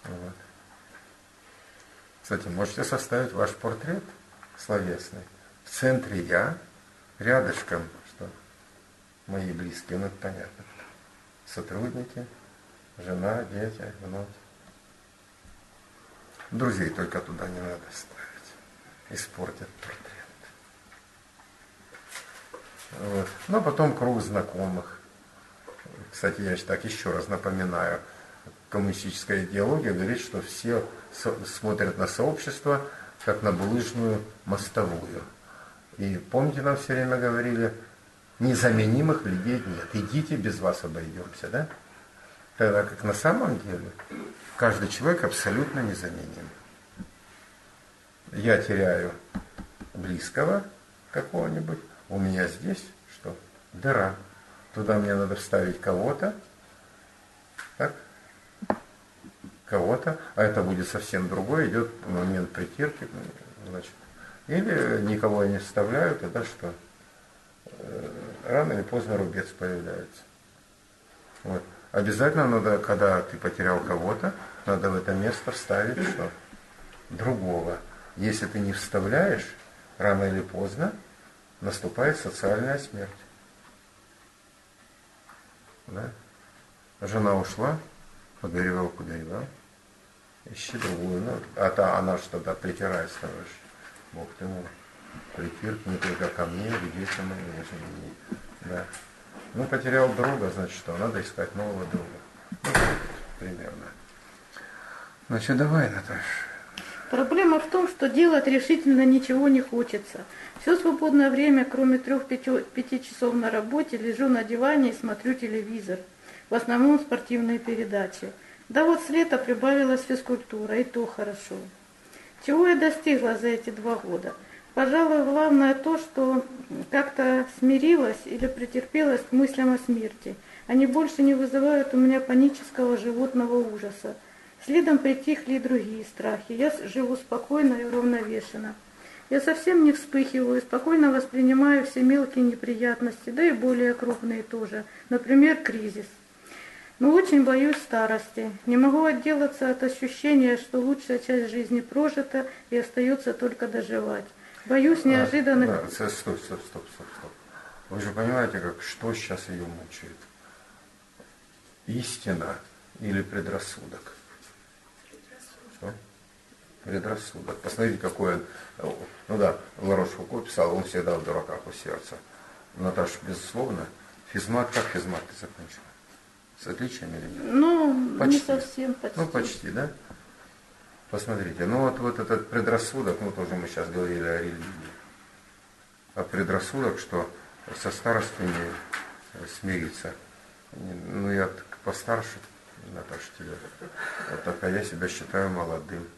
Вот. Кстати, можете составить ваш портрет словесный. В центре я, рядышком, что мои близкие, ну это понятно. Сотрудники, жена, дети, внуки. Друзей только туда не надо ставить. Испортят портрет. Вот. Ну, а потом круг знакомых. Кстати, я так еще раз напоминаю, коммунистическая идеология говорит, что все смотрят на сообщество как на булыжную мостовую. И помните, нам все время говорили, незаменимых людей нет. Идите, без вас обойдемся, да? Тогда как на самом деле каждый человек абсолютно незаменим. Я теряю близкого какого-нибудь, у меня здесь что? Дыра. Туда мне надо вставить кого-то, так? Кого-то, а это будет совсем другой, идет момент притирки, значит. Или никого не вставляют, тогда что? Рано или поздно рубец появляется. Вот. Обязательно надо, когда ты потерял кого-то, надо в это место вставить что? Другого. Если ты не вставляешь, рано или поздно наступает социальная смерть. Да? Жена ушла, погоревал, погоревал, ищи другую. Ну, она что тогда притирает, ставишь. Бог ты мой, притирк не только ко мне, и детям моим, жене. Да. Ну, потерял друга, значит что, надо искать нового друга. Ну, примерно. Значит, давай, Наташа. Проблема в том, что делать решительно ничего не хочется. Все свободное время, кроме 3-5 часов на работе, лежу на диване и смотрю телевизор. В основном спортивные передачи. Да вот с лета прибавилась физкультура, и то хорошо. Чего я достигла за эти 2 года? Пожалуй, главное то, что как-то смирилась или претерпелась к мыслям о смерти. Они больше не вызывают у меня панического животного ужаса. Следом притихли и другие страхи. Я живу спокойно и уравновешенно. Я совсем не вспыхиваю, спокойно воспринимаю все мелкие неприятности, да и более крупные тоже. Например, кризис. Но очень боюсь старости. Не могу отделаться от ощущения, что лучшая часть жизни прожита и остается только доживать. Боюсь неожиданных... Стоп. Вы же понимаете, что сейчас ее мучает? Истина или предрассудок? Что? Предрассудок. Посмотрите, какой он... Ну да, Ларош Фуко писал, он всегда в дураках у сердца. Наташа, безусловно, физмат, как физмат ты закончила? С отличиями или нет? Ну, почти. Не совсем, почти. Ну, почти, да? Посмотрите, ну вот этот предрассудок, ну тоже мы сейчас говорили о религии. А предрассудок, что со старостью не смириться. Ну, я постарше, Наташа, тебе. Вот так, а я себя считаю молодым.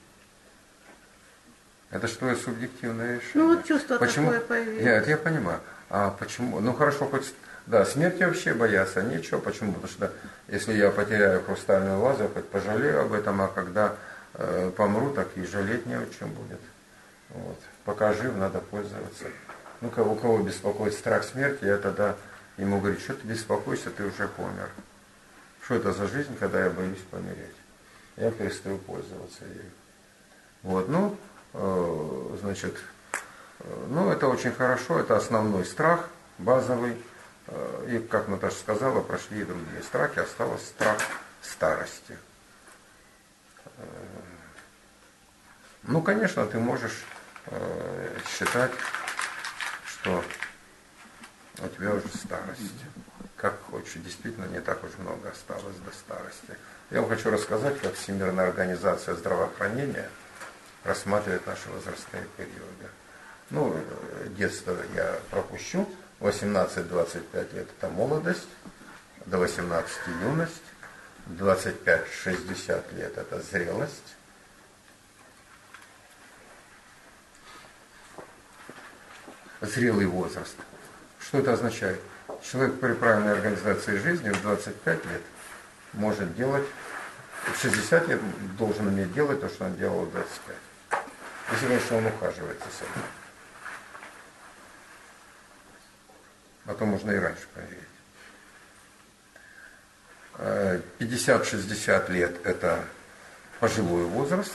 Это что, субъективное решение? Ну, вот чувство почему? Такое появилось. Нет, я понимаю. А почему? Ну, хорошо, хоть... Да, смерти вообще бояться нечего. Почему? Потому что если я потеряю хрустальную вазу, хоть пожалею об этом, а когда помру, так и жалеть не о чем будет. Вот. Пока жив, надо пользоваться. Ну, у кого беспокоит страх смерти, я тогда ему говорю, что ты беспокоишься, ты уже помер. Что это за жизнь, когда я боюсь помереть? Я перестаю пользоваться ею. Вот, значит, это очень хорошо, это основной страх, базовый. И, как Наташа сказала, прошли и другие страхи, осталось страх старости. Ну, конечно, ты можешь считать, что у тебя уже старость. Как хочешь, действительно не так уж много осталось до старости. Я вам хочу рассказать, как Всемирная организация здравоохранения рассматривает наши возрастные периоды. Ну, детство я пропущу. 18-25 лет это молодость, до 18 юность, 25-60 лет это зрелость. Зрелый возраст. Что это означает? Человек при правильной организации жизни в 25 лет может делать, в 60 лет должен уметь делать то, что он делал в 25. Если, конечно, он ухаживает за собой. А то можно и раньше проверить. 50-60 лет это пожилой возраст,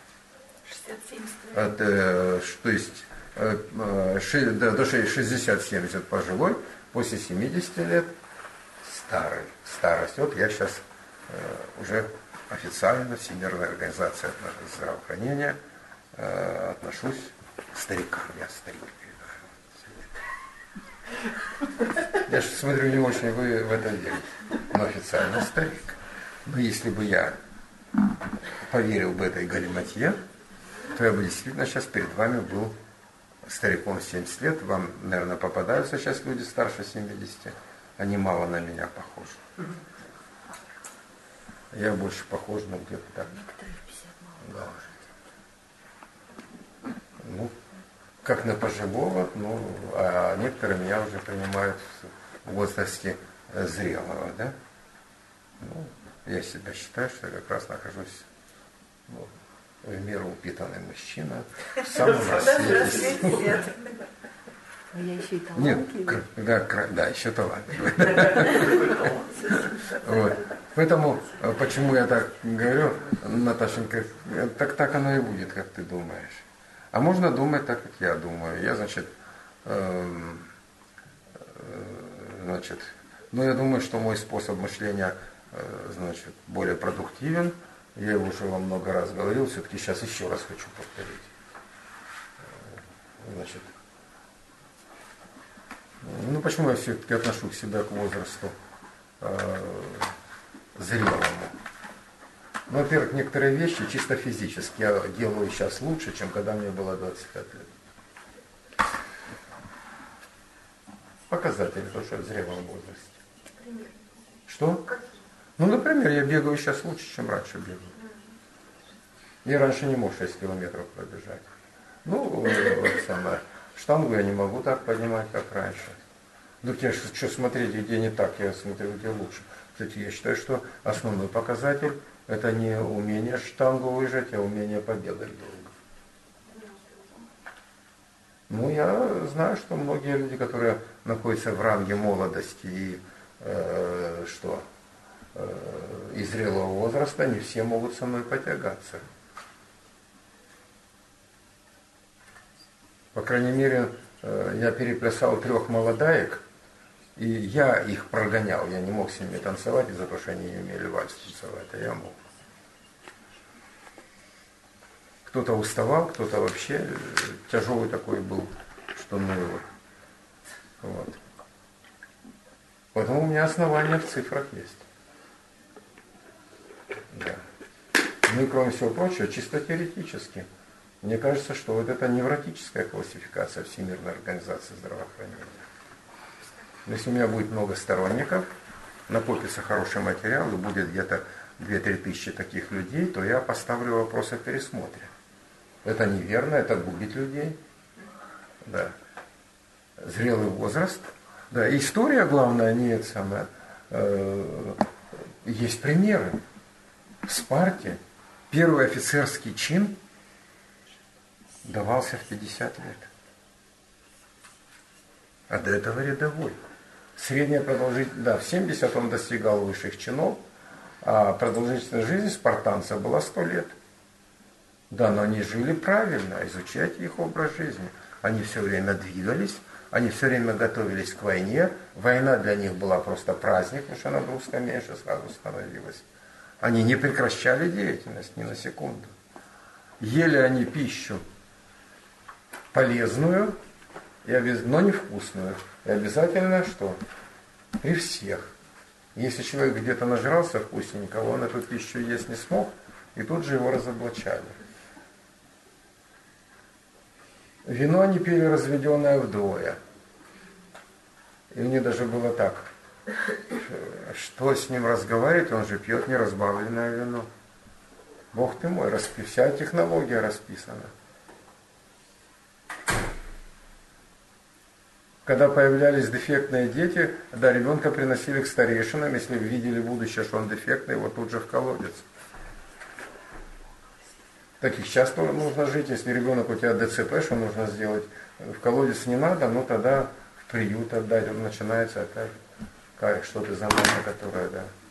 60-70 лет. то есть до 60-70 пожилой, после 70 лет старый, старость. Вот я сейчас уже официально Всемирная организация здравоохранения отношусь к старикам. Я старик. Я же смотрю, не очень вы в это верите. Но официально старик. Но если бы я поверил бы этой галиматье, то я бы действительно сейчас перед вами был стариком 70 лет. Вам, наверное, попадаются сейчас люди старше 70. Они мало на меня похожи. Я больше похож на где-то так. Некоторые в 50 мало похожи. Ну, как на пожилого, ну, а некоторые меня уже принимают в возрасте зрелого, да? Ну, я себя считаю, что я как раз нахожусь в меру упитанный мужчина, в самом рассвете. Я еще и Нет, талантливый. да, еще талантливый. Вот. Поэтому, почему я так говорю, Наташенька, так оно и будет, как ты думаешь. А можно думать так, как я думаю. Я, значит, я думаю, что мой способ мышления, значит, более продуктивен. Я его уже вам много раз говорил, все-таки сейчас еще раз хочу повторить. Значит, ну почему я все-таки отношу к себя к возрасту зрелому? Ну, во-первых, некоторые вещи чисто физически я делаю сейчас лучше, чем когда мне было 25 лет. Показатели, то, что я в зрелом возрасте. Пример. Что? Ну, например, я бегаю сейчас лучше, чем раньше бегал. Я раньше не мог 6 километров пробежать. Ну, вот самое. Штангу я не могу так поднимать, как раньше. Ну, я что смотреть, где не так, я смотрю, где лучше. Кстати, я считаю, что основной показатель – это не умение штангу выжать, а умение побегать долго. Ну, я знаю, что многие люди, которые находятся в ранге молодости и и зрелого возраста, не все могут со мной потягаться. По крайней мере, я переплясал 3 молодаек, и я их прогонял. Я не мог с ними танцевать из-за того, что они не умели вальс танцевать, а я мог. Кто-то уставал, кто-то вообще тяжелый такой был, что ну его. Вот. Поэтому у меня основания в цифрах есть. Да. Ну и кроме всего прочего, чисто теоретически. Мне кажется, что вот это невротическая классификация Всемирной организации здравоохранения. Если у меня будет много сторонников, накопится хороший материал и будет где-то 2-3 тысячи таких людей, то я поставлю вопрос о пересмотре. Это неверно, это губит людей. Да. Зрелый возраст. Да, история, главное, не это самое. Есть примеры. В Спарте первый офицерский чин давался в 50 лет. А до этого рядовой. Средняя продолжительность, да, в 70 он достигал высших чинов, а продолжительность жизни спартанцев была 100 лет. Да, но они жили правильно, изучайте их образ жизни. Они все время двигались, они все время готовились к войне. Война для них была просто праздник, потому что нагрузка меньше сразу становилась. Они не прекращали деятельность ни на секунду. Ели они пищу полезную, но невкусную. И обязательно что? При всех. Если человек где-то нажрался вкусненького, он эту пищу есть не смог, и тут же его разоблачали. Вино они пили разведенное вдвое. И мне даже было так, что с ним разговаривать, он же пьет неразбавленное вино. Бог ты мой, вся технология расписана. Когда появлялись дефектные дети, да, ребенка приносили к старейшинам, если видели будущее, что он дефектный, его тут же в колодец. Таких часто нужно жить, если ребенок у тебя ДЦП, что нужно сделать? В колодец не надо, но тогда в приют отдать, он начинается опять, как что ты за мама, которая, да.